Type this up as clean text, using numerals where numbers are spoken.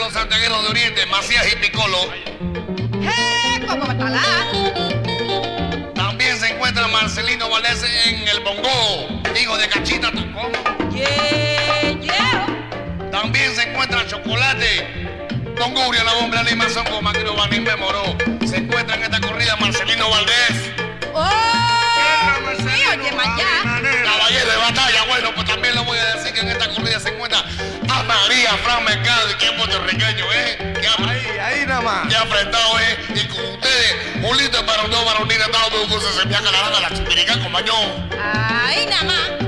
los santiagueros de Oriente, Macías y Piccolo. ¿Cómo está? También se encuentra Marcelino Valdés en el bongo, hijo de Cachita Tocón. También se encuentra Chocolate, Conguria, la bomba Lima, son como Maquino Banín me moró. Se encuentra en esta corrida Marcelino Valdés. Sí, oye, Mayá. Caballero de batalla, bueno, pues también le voy a decir que en esta corrida se encuentra a María Fran Mercado, y que es puertorriqueño, Ahí nada más. que ha enfrentado, y con ustedes, un lindo para un dos varonines, todo el mundo se envía a la chupirica con bañón. Ahí nada más.